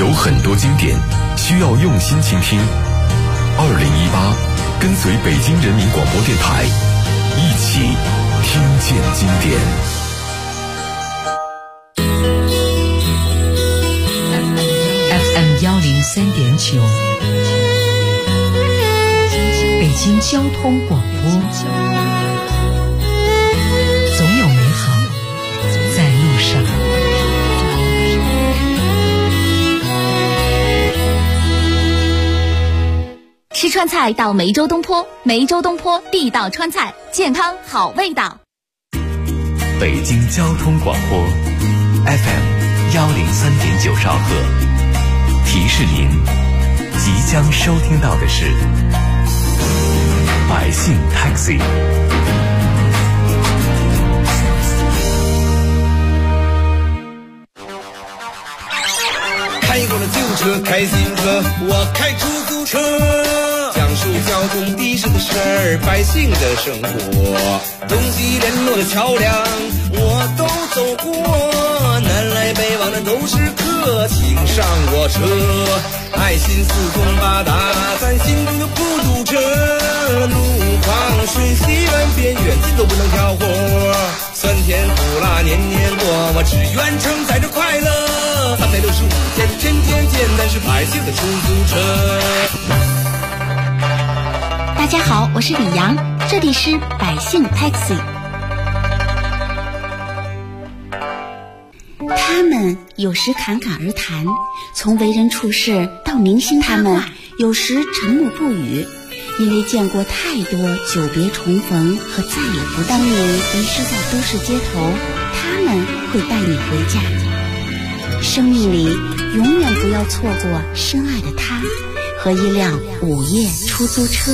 有很多经典需要用心倾听。2018，跟随北京人民广播电台，一起听见经典。 FM103.9，北京交通广播，总有美好在路上。 吃川菜到梅州东坡，梅州东坡地道川菜，健康好味道。 北京交通广播 FM103.9兆赫，提示您即将收听到的是百姓 Taxi。 开过了旧车，开新车，我开出租车，讲述交通的士的事儿，百姓的生活，东西联络的桥梁我都走过，南来北往的都是客，请上我车，爱心四通八达，咱心中有不堵车，路况顺西弯边远近都不能挑活，酸甜苦辣年年过，我只愿承载着快乐，365天天天见，但是百姓的出租车。 大家好，我是李阳，这里是百姓 Taxi。 他们有时侃侃而谈，从为人处事到明星他们有时沉默不语，因为见过太多久别重逢和再也不当你遗失在都市街头，他们会带你回家。生命里永远不要错过深爱的他和一辆午夜出租车。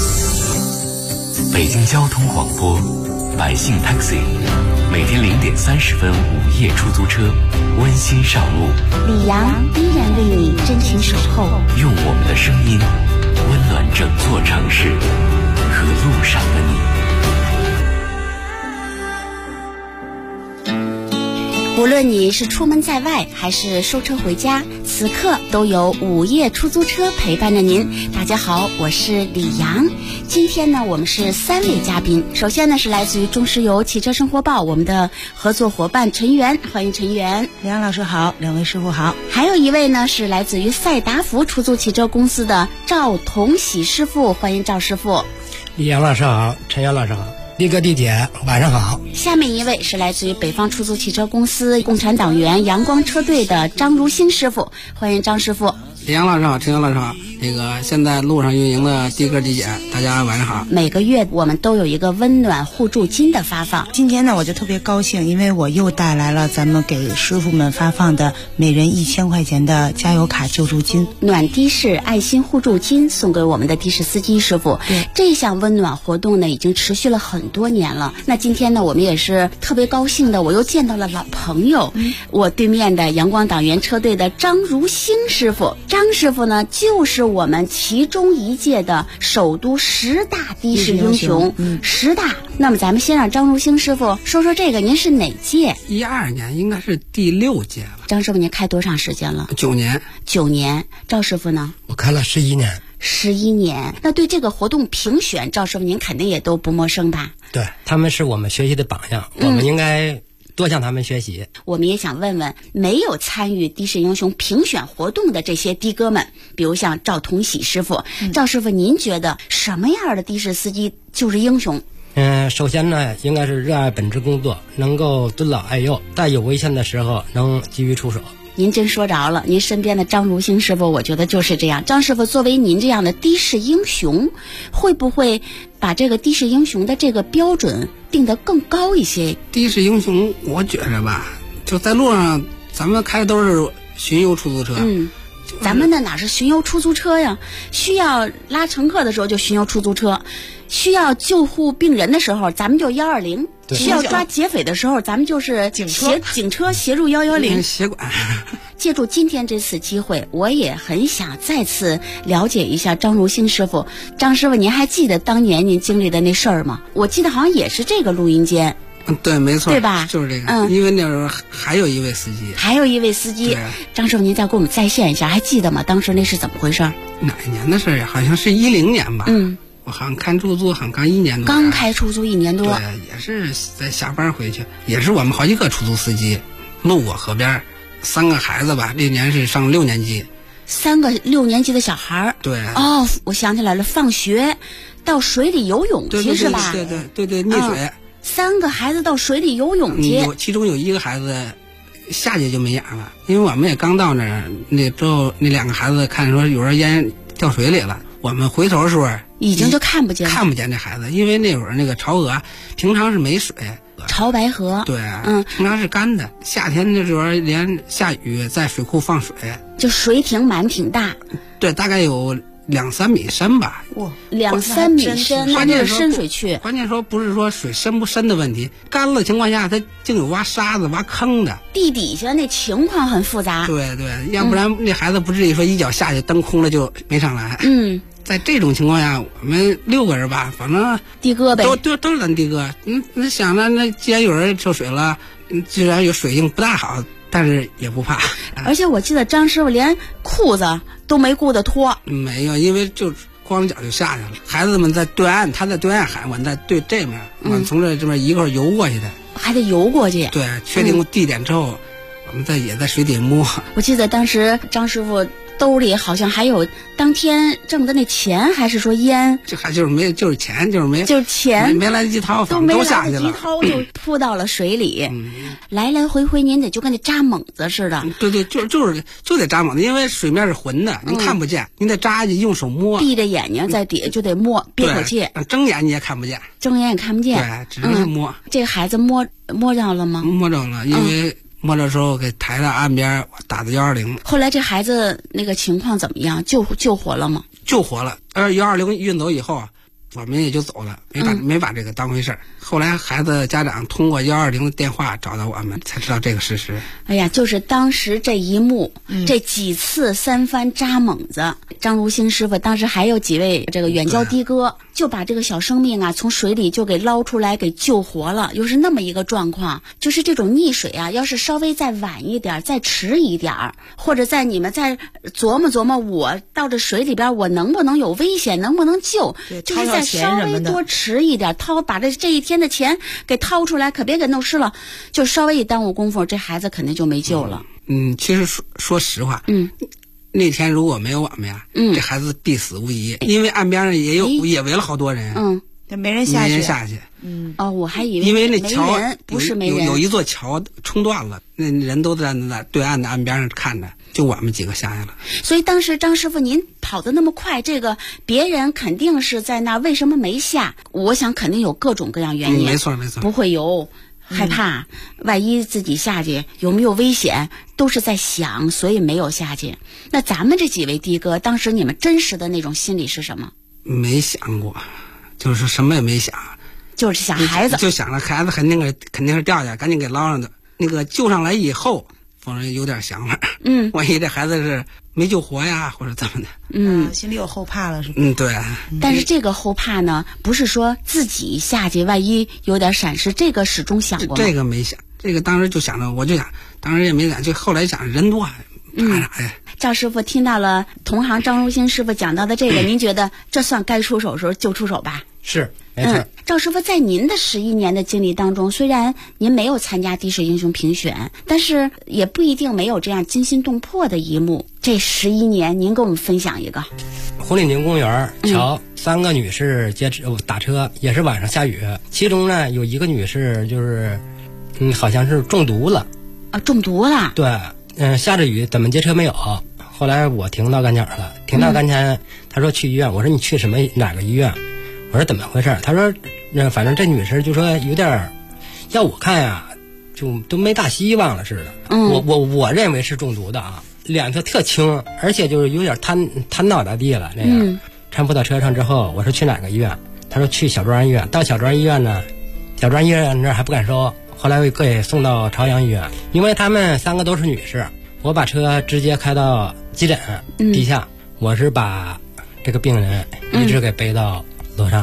北京交通广播百姓 Taxi， 每天0点30分午夜出租车温馨上路， 李阳依然为你真情守候， 用我们的声音温暖整座城市和路上的你。 无论你是出门在外还是收车回家，此刻都有午夜出租车陪伴着您。大家好，我是李阳。今天呢，我们是3位嘉宾。首先呢，是来自于中石油汽车生活报我们的合作伙伴陈源，欢迎陈源。 李阳老师好，两位师傅好。 还有一位呢，是来自于赛达福出租汽车公司的赵同喜师傅，欢迎赵师傅。 李阳老师好，陈源老师好，力哥地姐晚上好。 下面一位是来自于北方出租汽车公司共产党员阳光车队的张如新师傅，欢迎张师傅。 李阳老师好，陈阳老师好。现在路上运营的的哥地姐，大家晚上好。 每个月我们都有一个温暖互助金的发放， 今天呢我就特别高兴，因为我又带来了咱们给师傅们发放的每人1000块钱的加油卡救助金， 暖的士爱心互助金送给我们的的士司机师傅。这项温暖活动呢已经持续了很多年了。那今天呢我们也是特别高兴的，我又见到了老朋友，我对面的阳光党员车队的张如新师傅。张师傅呢就是我们其中一届的首都10大的士英雄，10大。那么咱们先让张如新师傅说说这个，您是哪届 ？12年，应该是第6届了。 张师傅您开多长时间了 ？9年。 9年。赵师傅呢？ 我开了11年。 11年。那对这个活动评选，赵师傅您肯定也都不陌生吧？ 对，他们是我们学习的榜样，我们应该多向他们学习。 我们也想问问没有参与的士英雄评选活动的这些的哥们，比如像赵同喜师傅。赵师傅您觉得什么样的的士司机就是英雄？ 首先呢应该是热爱本职工作，能够尊老爱幼，在有危险的时候能急于出手。 您真说着了，您身边的张如新师傅我觉得就是这样。张师傅作为您这样的的士英雄，会不会把这个的士英雄的这个标准定得更高一些？ 的士英雄我觉着吧，就在路上咱们开的都是巡游出租车。 咱们的哪是巡游出租车呀？需要拉乘客的时候就巡游出租车，需要救护病人的时候咱们就120，需要抓劫匪的时候咱们就是警车协助110 协管。 借助今天这次机会，我也很想再次了解一下张如新师傅。张师傅您还记得当年您经历的那事儿吗？我记得好像也是这个录音间对，没错， 对吧？ 就是这个。因为那时候还有一位司机，张师傅，您再给我们再现一下，还记得吗？当时那是怎么回事？ 哪一年的事呀？好像是10年吧。我好像开出租，好像刚1年多。 刚开出租1年多。 对，也是在下班回去，也是我们好几个出租司机路过河边，3个孩子吧，那年是上6年级。 3个6年级的小孩儿。 对。 哦，我想起来了，放学到水里游泳去是吧？ 对，溺水。 3个孩子到水里游泳去。 其中有1个孩子下去就没影了，因为我们也刚到那儿，那之后那2个孩子看说有人淹掉水里了，我们回头的时候已经就看不见这孩子，因为那会儿那个潮河平常是没水， 潮白河， 对，平常是干的，夏天的时候连下雨在水库放水， 就水挺满挺大， 对，大概有2-3米深吧。 哇，2-3米深，那就是深水区。 关键说不是说水深不深的问题，干了情况下它竟有挖沙子挖坑的， 地底下那情况很复杂。 对，要不然那孩子不至于说一脚下去蹬空了就没上来。在这种情况下，我们6个人吧，反正的哥呗， 都是咱的哥。那想着那既然有人受水了，既然有水性不大好，但是也不怕。 而且我记得张师傅连裤子都没顾得脱。 没有，因为就光脚就下去了。孩子们在对岸，他在对岸喊，我在对这面，我们从这边一块儿游过去的， 还得游过去。 对，确定地点之后，我们也在水底摸。 我记得当时张师傅兜里好像还有当天挣的那钱，还是说烟？ 就是钱，就是钱， 没来得及掏， 都没来得及掏就扑到了水里，来来回回您得就跟那扎猛子似的。 对，就得扎猛子，因为水面是浑的，您看不见，您得扎下去用手摸， 闭着眼睛在底下就得摸，憋口气， 睁眼你也看不见，对，只能是摸。 这个孩子摸着了吗？ 摸着了，因为摸着时候给抬到岸边，打的120。 后来这孩子那个情况怎么样？救活了吗？ 救活了。120运走以后啊，我们也就走了，没把这个当回事儿。后来孩子家长通过120的电话找到我们，才知道这个事实。 哎呀，就是当时这一幕，这几次3番扎猛子，张如兴师傅当时还有几位这个远交的哥，就把这个小生命啊从水里就给捞出来，给救活了。又是那么一个状况，就是这种溺水啊，要是稍微再晚一点，再迟一点，或者在你们再琢磨，我到这水里边，我能不能有危险，能不能救，就是再稍微多迟一点，把这一天的钱给掏出来，可别给弄湿了，就稍微一耽误功夫，这孩子肯定就没救了。 其实说实话，那天如果没有我们呀，这孩子必死无疑，因为岸边上也围了好多人， 没人下去。 我还以为因为那桥不是没人， 有一座桥冲断了，那人都在那对岸的岸边上看着，就我们几个下去了。 所以当时张师傅您跑得那么快，这个别人肯定是在那，为什么没下？我想肯定有各种各样原因。 没错， 不会游，害怕，万一自己下去有没有危险，都是在想，所以没有下去。那咱们这几位的哥，当时你们真实的那种心理是什么？ 没想过，就是什么也没想， 就是想孩子， 就想着孩子肯定是掉下，赶紧给捞上的。那个救上来以后，反正有点想法，万一这孩子是没救活呀，或者怎么的， 心里有后怕了是吧？ 对。 但是这个后怕呢，不是说自己下去万一有点闪失，这个始终想过吗？ 这个没想，这个当时就想着，我就想，当时也没想，就后来想人多，怕啥呀？ 赵师傅听到了同行张如新师傅讲到的这个，您觉得这算该出手时候就出手吧？ 是，没错。 赵师傅在您的11年的经历当中，虽然您没有参加的士英雄评选，但是也不一定没有这样惊心动魄的一幕。这11年，您给我们分享一个。 红领巾公园桥，3个女士打车，也是晚上下雨，其中呢有一个女士就是，好像是中毒了。 中毒了？ 对，下着雨，怎么接车没有？后来我停到跟前了，他说去医院，我说你去哪个医院？我说怎么回事？他说，反正这女士就说有点，要我看呀，就都没大希望了似的。我认为是中毒的啊，脸色特青，而且就是有点瘫倒在地了那样。搀扶到车上之后，我说去哪个医院？他说去小庄医院。到小庄医院呢，小庄医院那儿还不敢收，后来给送到朝阳医院，因为他们3个都是女士。我把车直接开到急诊地下，我是把这个病人一直给背到楼上。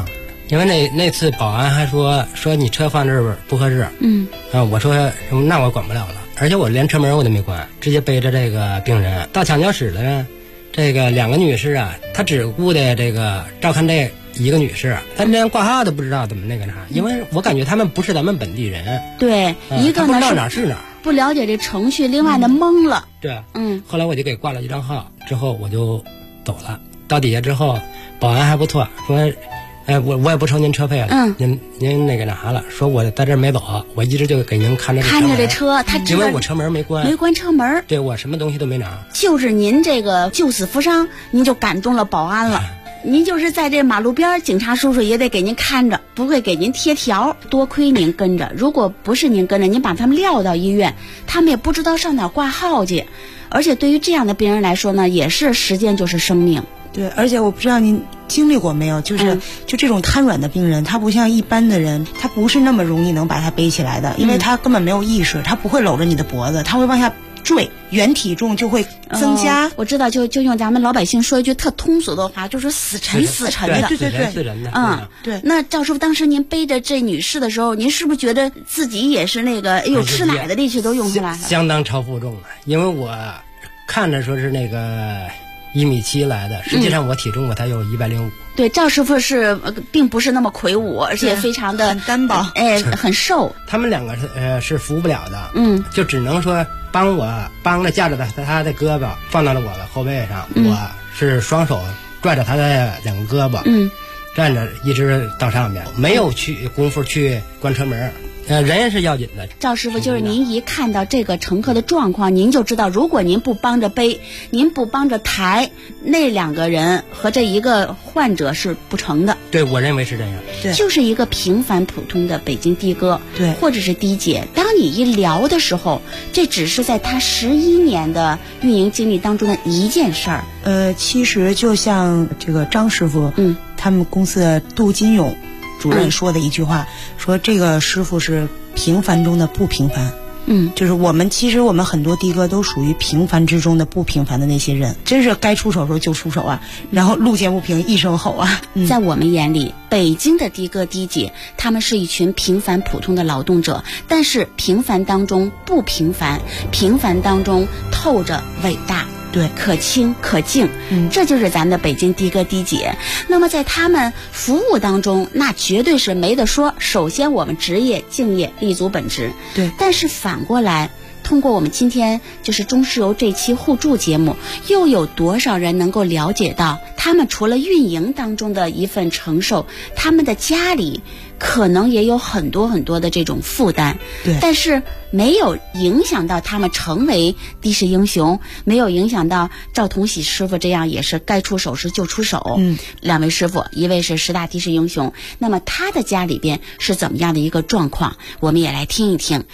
因为那次保安还说你车放这儿不合适。我说那我管不了了，而且我连车门我都没关，直接背着这个病人到抢救室了呢。这个2个女士啊，她只顾的这个照看这1个女士，她连挂号都不知道怎么那个啥，因为我感觉他们不是咱们本地人。 对，一个呢不知道哪是哪， 不了解这程序，另外呢懵了。 对，后来我就给挂了1张号，之后我就走了。到底下之后，保安还不错，说，我也不收您车费了，您那个啥了，说我在这儿没走，我一直就给您看着这车，他因为我车门没关车门， 对，我什么东西都没拿， 就是您这个救死扶伤，您就感动了保安了。您就是在这马路边，警察叔叔也得给您看着，不会给您贴条。多亏您跟着，如果不是您跟着，您把他们撂到医院，他们也不知道上哪挂号去。而且对于这样的病人来说呢，也是时间就是生命。 对，而且我不知道您经历过没有，就这种瘫软的病人，他不像一般的人，他不是那么容易能把他背起来的，因为他根本没有意识，他不会搂着你的脖子，他会往下坠，原体重就会增加。 我知道，就用咱们老百姓说一句特通俗的话，就是死沉的。 对，死沉的。 对。那赵师傅，当时您背着这女士的时候，您是不是觉得自己也是那个，吃奶的力气都用出来了？ 相当超负重了，因为我看着说是那个1.7米来的，实际上我体重才有105。 对，赵师傅并不是那么魁梧，而且非常的很单薄， 很瘦。 他们2个是扶不了的，就只能说帮着架着他的胳膊放到了我的后背上，我是双手拽着他的2个胳膊，站着一直到上面，没有功夫去关车门。人是要紧的。 赵师傅，就是您一看到这个乘客的状况，您就知道，如果您不帮着背，您不帮着抬，那2个人和这1个患者是不成的。 对，我认为是这样。 对，就是一个平凡普通的北京的哥， 对， 或者是的姐。当你一聊的时候，这只是在他11年的运营经历当中的一件事儿。 其实就像这个张师傅，他们公司的杜金勇主任说的一句话，说这个师傅是平凡中的不平凡。就是其实我们很多的哥都属于平凡之中的不平凡的那些人，真是该出手的时候就出手啊，然后路见不平一声吼啊。 在我们眼里，北京的的哥的姐，他们是一群平凡普通的劳动者，但是平凡当中不平凡，平凡当中透着伟大。 对， 可亲可敬，这就是咱的北京的哥的姐。那么在他们服务当中，那绝对是没得说。首先，我们职业敬业，立足本职。 对， 但是反过来，通过我们今天就是中石油这期互助节目，又有多少人能够了解到，他们除了运营当中的一份承受，他们的家里可能也有很多很多的这种负担。 对， 但是没有影响到他们成为的士英雄，没有影响到赵同喜师傅这样也是该出手时就出手。2位师傅，一位是10大的士英雄，那么他的家里边是怎么样的一个状况，我们也来听一听。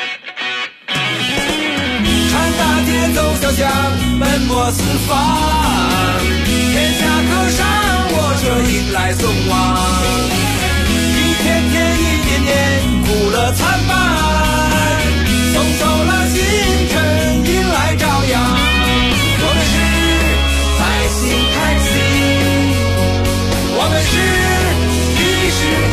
穿大街走小巷，奔波四方，天下客商，我这迎来送往，一天天一年年，苦乐参半，送走了星辰，迎来朝阳。我们是百姓taxi，我们是的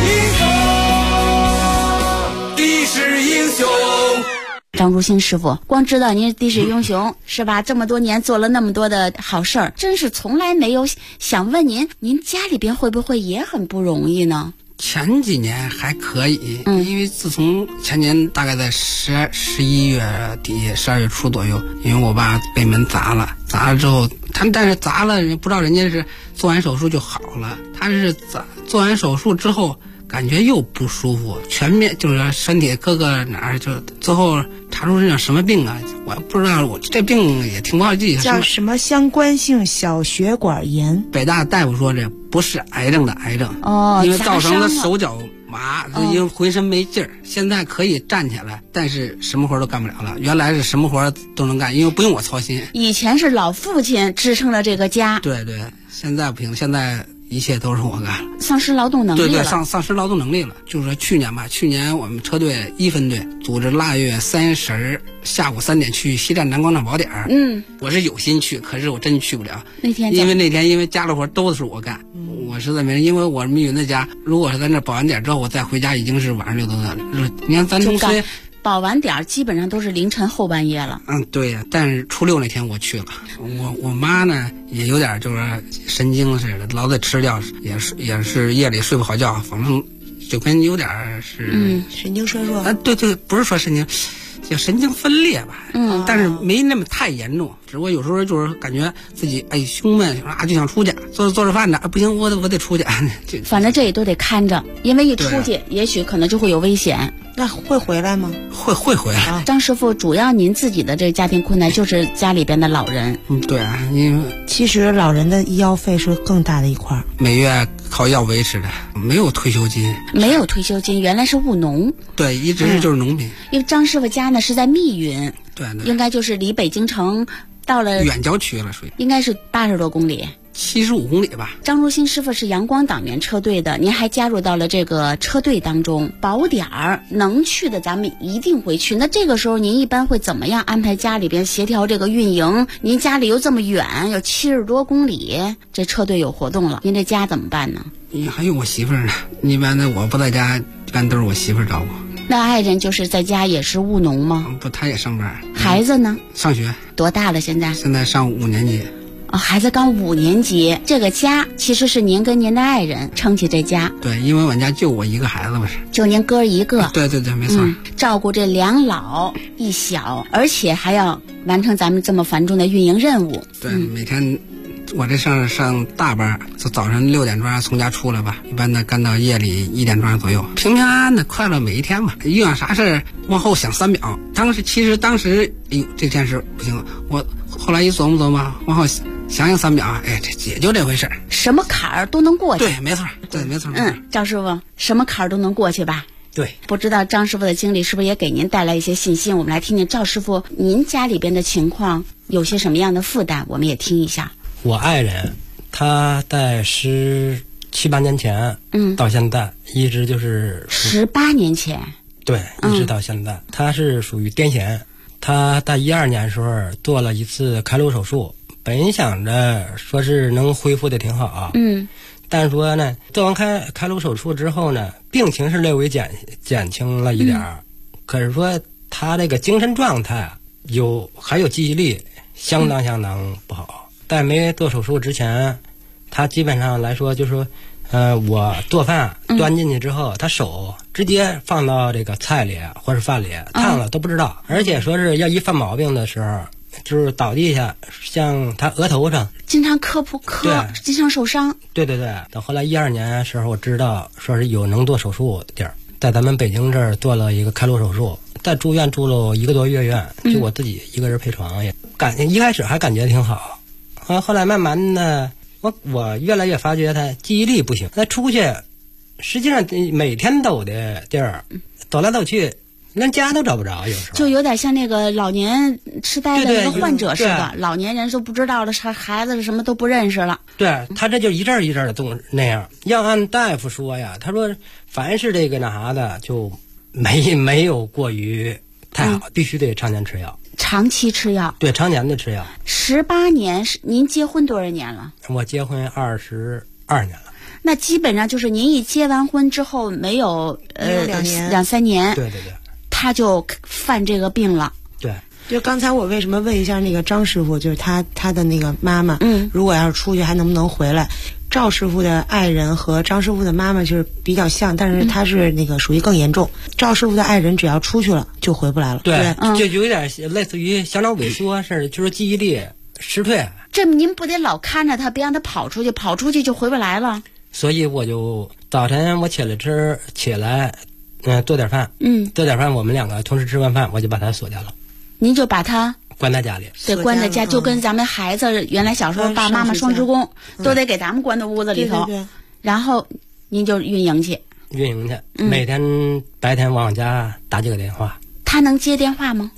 士英雄，的士英雄。 张如新师傅，光知道您是的士英雄是吧？这么多年做了那么多的好事儿，真是从来没有想问您家里边会不会也很不容易呢？ 前几年还可以，因为自从前年大概在11月底12月初左右，因为我爸被门砸了之后，但是砸了不知道人家是做完手术就好了，他是做完手术之后感觉又不舒服，全面就是身体各个哪儿就最后查出是叫什么病啊？我不知道，我这病也挺不好记， 叫什么相关性小血管炎。 北大大夫说这不是癌症的癌症因为造成了手脚麻，已经浑身没劲儿。现在可以站起来，但是什么活都干不了了。原来是什么活都能干，因为不用我操心。 以前是老父亲支撑了这个家。 对，现在不行，现在一切都是我干了， 丧失劳动能力了。 对，丧失劳动能力了。就是说去年我们车队1分队组织腊月30下午3点去西站南广场宝点。我是有心去，可是我真去不了。 那天因为家里活都是我干，我实在没人，因为我密云的家，如果是在那保完点之后，我再回家已经是晚上6多了。你看咱从保完点基本上都是凌晨后半夜了。 对呀，但是初6那天我去了，我妈呢也有点就是神经似的，老得吃药，也是夜里睡不好觉，反正就跟有点是神经衰弱。 对，不是说神经，叫神经分裂吧。但是没那么太严重，只不过有时候就是感觉自己胸闷就想出去做着饭呢，不行，我得出去。 反正这也都得看着，因为一出去，也许可能就会有危险。 那会回来吗？ 会回来。 张师傅，主要您自己的这个家庭困难就是家里边的老人。 对啊，因为其实老人的医药费是更大的一块， 每月靠药维持的，没有退休金。 没有退休金，原来是务农。 对，一直就是农民。 因为张师傅家呢是在密云， 对， 应该就是离北京城到了远郊区了，属于应该是80多公里。 75公里吧。 张如新师傅是阳光党员车队的，您还加入到了这个车队当中，保点儿能去的咱们一定会去。那这个时候您一般会怎么样安排家里边协调这个运营？您家里又这么远，有70多公里，这车队有活动了，您这家怎么办呢？ 还有我媳妇儿呢，一般的我不在家，一般都是我媳妇儿照顾。 那爱人就是在家也是务农吗？ 不，他也上班。 孩子呢？ 上学。 多大了现在？ 现在上5年级。 孩子刚5年级，这个家其实是您跟您的爱人撑起这家。 对，因为我们家就我一个孩子不是， 就您哥一个。 对，没错。 照顾这2老1小，而且还要完成咱们这么繁重的运营任务。 对，每天我这上大班，就早上6点钟从家出来吧，一般的干到夜里1点钟左右，平平安安的快乐每一天吧。遇上啥事往后想3秒。当时，这件事不行，我后来一琢磨，往后想3秒，这也就这回事儿， 什么坎儿都能过去。 对，没错。 赵师傅，什么坎儿都能过去吧？ 对。 不知道张师傅的经历是不是也给您带来一些信心？我们来听听赵师傅，您家里边的情况有些什么样的负担？我们也听一下。 我爱人，他在17、18年前，到现在一直就是 18年前， 对，一直到现在，他是属于癫痫。他在12年的时候做了一次开颅手术，本想着说是能恢复的挺好，但说呢，做完开颅手术之后呢，病情是略微减轻了一点可是说他这个精神状态还有记忆力相当不好。在没做手术之前，他基本上来说就是说，我做饭端进去之后，他手直接放到这个菜里或者饭里，烫了都不知道。而且说是要一犯毛病的时候，就是倒地下，像他额头上经常磕，经常受伤。 对。等后来12年的时候，我知道说是有能做手术的地儿，在咱们北京这儿做了一个开颅手术，在住院住了1个多月院，就我自己一个人陪床，一开始还感觉挺好。后来慢慢的，我越来越发觉他记忆力不行，他出去实际上每天走的地儿，走来走去连家都找不着，有时候就有点像那个老年痴呆的一个患者似的，老年人都不知道了，孩子是什么都不认识了。 对，他这就一阵一阵的动那样。要按大夫说呀，他说凡是这个那啥的就没有过于太好，必须得常年吃药。 长期吃药。 对，常年的吃药。 18年，您结婚多少年了？ 我结婚22年了。 那基本上就是您一结完婚之后没有2、3年， 对， 他就犯这个病了。 对， 就刚才我为什么问一下那个张师傅，就是他的那个妈妈，如果要是出去还能不能回来？赵师傅的爱人和张师傅的妈妈就是比较像，但是他是那个属于更严重。赵师傅的爱人只要出去了就回不来了。 对，就有点类似于小脑萎缩似的，就是记忆力迟退。 这您不得老看着他，别让他跑出去就回不来了。 所以我就早晨我起来，做点饭，做点饭，我们2个同时吃完饭，我就把他锁掉了。 您就把他关在家里， 对，关在家，就跟咱们孩子原来小时候爸妈妈双职工都得给咱们关到屋子里头，然后您就运营去， 每天白天往家打几个电话。 他能接电话吗？ 能。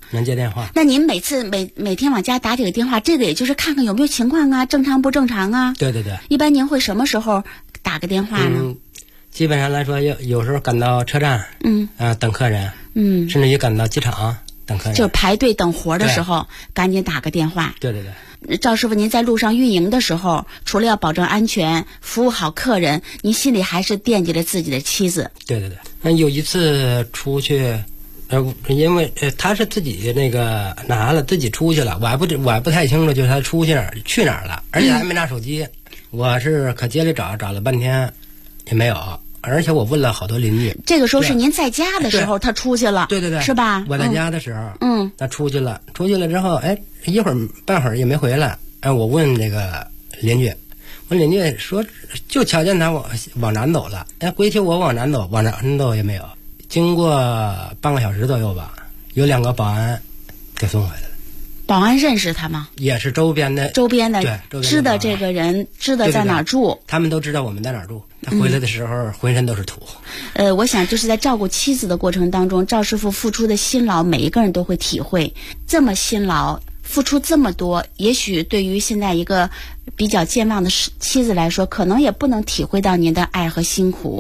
能接电话。 那您每天往家打几个电话，这个也就是看看有没有情况啊，正常不正常啊？ 对对对。 一般您会什么时候打个电话呢？ 基本上来说，有时候赶到车站，等客人，甚至于赶到机场等客人， 就排队等活的时候，赶紧打个电话。 对对对。 赵师傅，您在路上运营的时候，除了要保证安全、服务好客人，您心里还是惦记着自己的妻子。 对对对。那有一次出去，因为他是自己那个拿了，自己出去了，我还不太清楚，就是他出去去哪儿了，而且还没拿手机。我是可街里找了半天，也没有。而且我问了好多邻居。这个时候是您在家的时候，他出去了。 对对对， 是吧？ 我在家的时候，他出去了之后，一会儿半会儿也没回来。我问这个邻居，邻居说就瞧见他往南走了。回去我往南走也没有。经过半个小时左右吧，有2个保安给送回来了。 保安认识他吗？ 也是周边的， 对，知道这个人，知道在哪儿住。 对，他们都知道我们在哪儿住。他回来的时候浑身都是土。 我想就是在照顾妻子的过程当中，赵师傅付出的辛劳，每一个人都会体会。这么辛劳，付出这么多，也许对于现在一个比较健忘的妻子来说，可能也不能体会到您的爱和辛苦。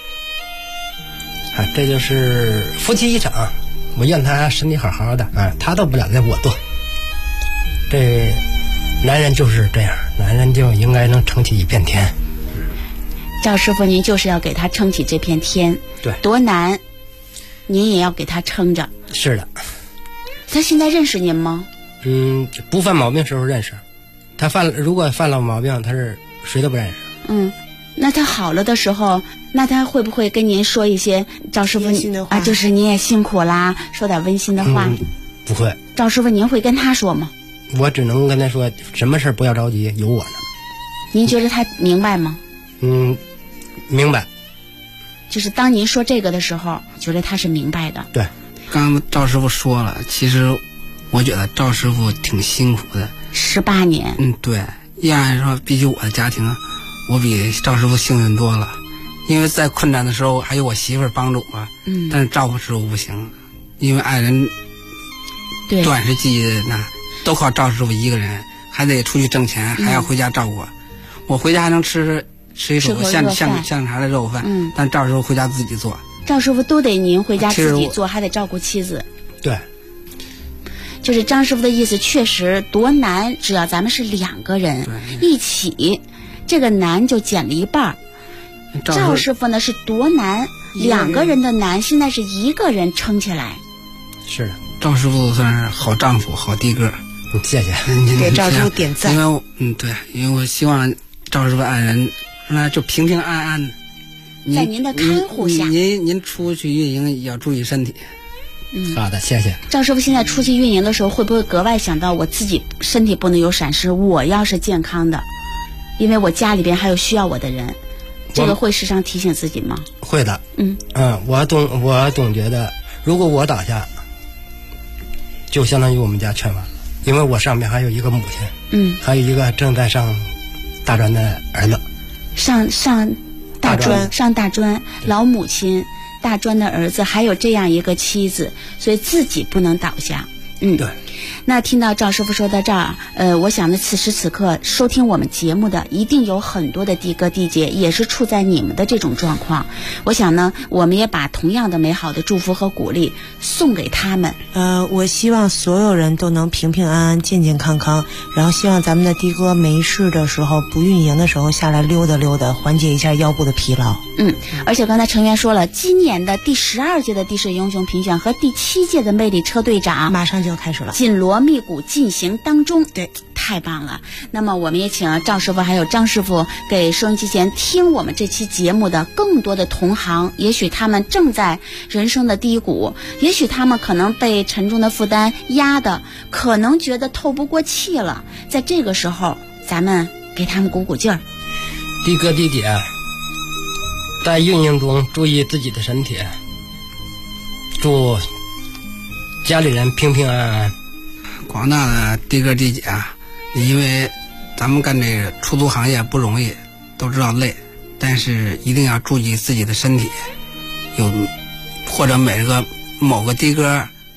这就是夫妻一场，我愿他身体好好的他到不了再我做。这男人就是这样，男人就应该能撑起一片天。 赵师傅，您就是要给他撑起这片天， 对， 多难，您也要给他撑着。 是的。 他现在认识您吗？ 不犯毛病时候认识，如果犯了毛病，他是谁都不认识。 那他好了的时候，那他会不会跟您说一些赵师傅就是你也辛苦啦，说点温馨的话？ 不会。 赵师傅，您会跟他说吗？ 我只能跟他说，什么事不要着急，有我呢。 您觉得他明白吗？ 明白。 就是当您说这个的时候，觉得他是明白的。 对，刚刚赵师傅说了，其实我觉得赵师傅挺辛苦的。 18年。 对，依然说，比起我的家庭，我比赵师傅幸运多了，因为在困难的时候还有我媳妇儿帮助我。但是赵师傅不行，因为爱人短时期都靠赵师傅一个人，还得出去挣钱，还要回家照顾我。我回家还能吃一口像茶的肉饭，但赵师傅回家自己做。 赵师傅都得您回家自己做，还得照顾妻子。 对。 就是张师傅的意思，确实多难，只要咱们是2个人一起，这个难就减了一半。赵师傅呢是多难，2个人的难，现在是1个人撑起来。 是的。 赵师傅算是好丈夫、好的哥。 谢谢。 给赵师傅点赞。 因为我希望赵师傅爱人就平平安安的， 在您的看护下。 您出去运营也要注意身体。 好的，谢谢。 赵师傅现在出去运营的时候，会不会格外想到我自己身体不能有闪失？我要是健康的，因为我家里边还有需要我的人，这个会时常提醒自己吗？ 会的。我总觉得，如果我倒下，就相当于我们家全完了，因为我上面还有一个母亲，还有一个正在上大专的儿子， 上大专，老母亲。大专的儿子，还有这样一个妻子，所以自己不能倒下。 对。 那听到赵师傅说到这儿，我想呢，此时此刻收听我们节目的一定有很多的的哥弟姐，也是处在你们的这种状况。我想呢，我们也把同样的美好的祝福和鼓励送给他们。 我希望所有人都能平平安安、健健康康，然后希望咱们的的哥没事的时候、不运营的时候下来溜达溜达，缓解一下腰部的疲劳。 而且刚才成员说了，今年的第12届的的士英雄评选和第7届的魅力车队长马上就要开始了， 紧锣密鼓进行当中。 对， 太棒了。那么我们也请赵师傅还有张师傅给收音机前听我们这期节目的更多的同行，也许他们正在人生的低谷，也许他们可能被沉重的负担压的，可能觉得透不过气了，在这个时候咱们给他们鼓鼓劲儿。 的哥的姐，在运营中注意自己的身体，祝家里人平平安安。 广大的的哥的姐，因为咱们干这个出租行业不容易，都知道累，但是一定要注意自己的身体。或者某个的哥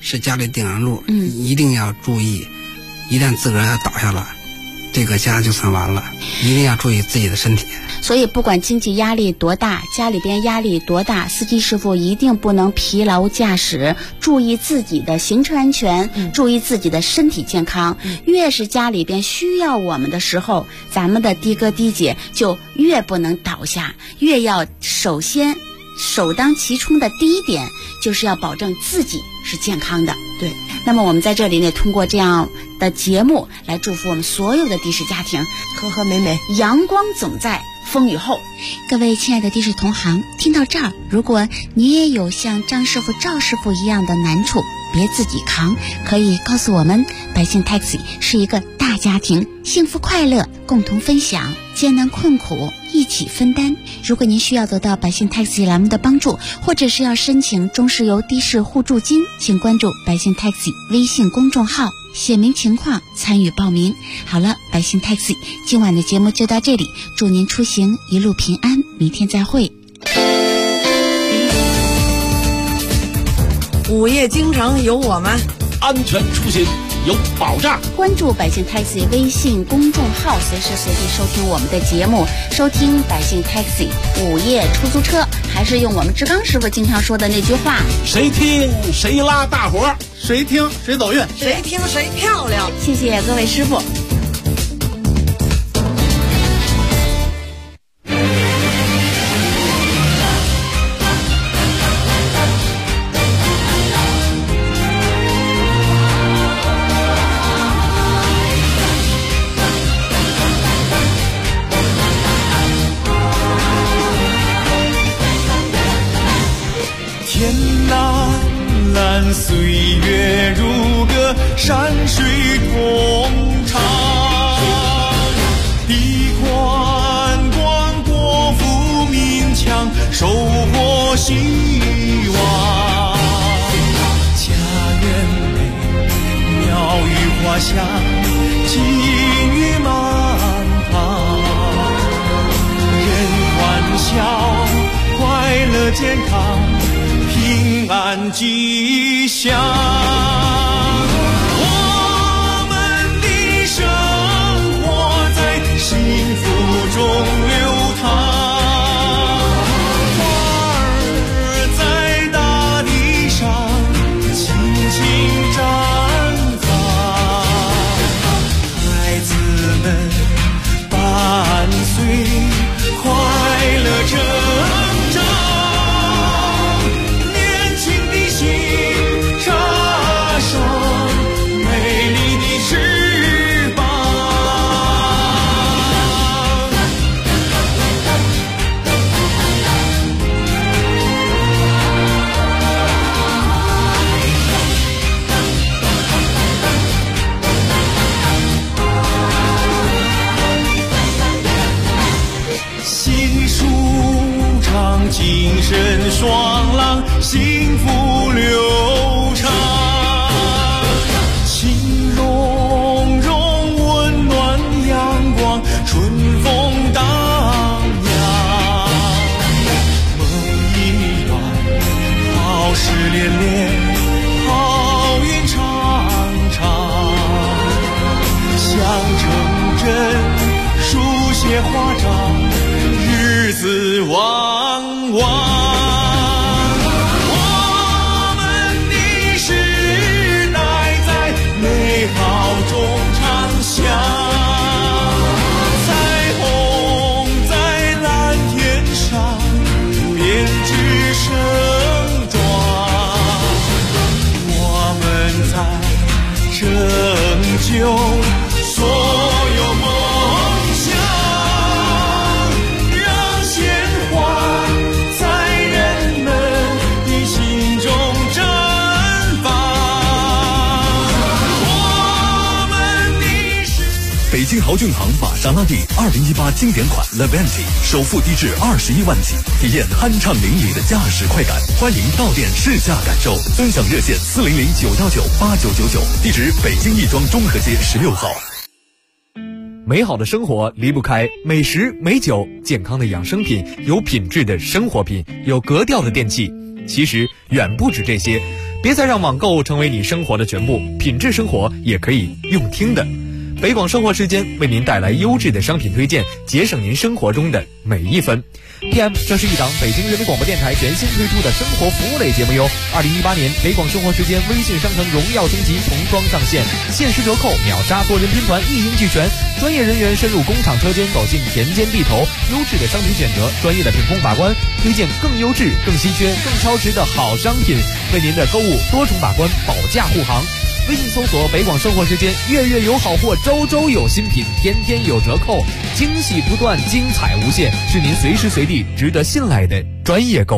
是家里顶梁柱，一定要注意，一旦自个儿要倒下了，这个家就算完了，一定要注意自己的身体。 所以不管经济压力多大，家里边压力多大，司机师傅一定不能疲劳驾驶，注意自己的行车安全，注意自己的身体健康。越是家里边需要我们的时候，咱们的的哥的姐就越不能倒下，越要首当其冲的第一点就是要保证自己是健康的。 对， 那么我们在这里呢，通过这样的节目来祝福我们所有的的士家庭， 和和美美， 阳光总在风雨后。各位亲爱的的士同行，听到这儿，如果你也有像张师傅、赵师傅一样的难处，别自己扛，可以告诉我们，百姓 Taxi 是一个大家庭，幸福快乐共同分享，艰难困苦一起分担。如果您需要得到百姓 Taxi 栏目的帮助，或者是要申请中石油的士互助金，请关注百姓 Taxi 微信公众号，写明情况参与报名。好了，百姓 Taxi 今晚的节目就到这里，祝您出行一路平安，明天再会。 午夜京城有我们， 安全出行有保障。 关注百姓 Taxi 微信公众号，随时随地收听我们的节目，收听百姓 Taxi 午夜出租车。还是用我们志刚师傅经常说的那句话， 谁听谁拉大伙，谁听谁走运， 谁听谁漂亮。 谢谢各位师傅。 岁月如歌，山水同唱，地宽广，国富民强，收获希望。家园美，鸟语花香，金玉满堂，人欢笑，快乐健康，平安吉祥。我们的生活在幸福中流淌，花儿在大地上轻轻绽放，孩子们伴随快乐成长。精神爽朗，幸福流畅，情融融，温暖阳光，春风荡漾。梦一段，好事连连，好运长长。想成真，书写华章，日子旺旺。我们的时代在美好中长响，彩虹在蓝天上编织盛装，我们在拯救所有梦想，让鲜花在人们的心中绽放。我们的北京豪骏行玛莎拉蒂2018经典款 Levante 首付低至21万起，体验酣畅淋漓的驾驶快感。欢迎到店试驾感受，尊享热线400-919-8999，地址北京亦庄中和街16号。 美好的生活离不开美食美酒，健康的养生品，有品质的生活品，有格调的电器。其实远不止这些， 别再让网购成为你生活的全部，品质生活也可以用听的。北广生活时间为您带来优质的商品推荐，节省您生活中的每一分。PM 这是一档北京人民广播电台全新推出的生活服务类节目哟。2018年北广生活时间微信商城荣耀升级重装上线，限时折扣、秒杀、多人拼团一应俱全，专业人员深入工厂车间，走进田间地头，优质的商品选择，专业的品控把关，推荐更优质、更稀缺、更超值的好商品，为您的购物多重把关，保驾护航。微信搜索北广生活时间，月月有好货，周周有新品，天天有折扣，惊喜不断，精彩无限，是您随时随地值得信赖的专业购物。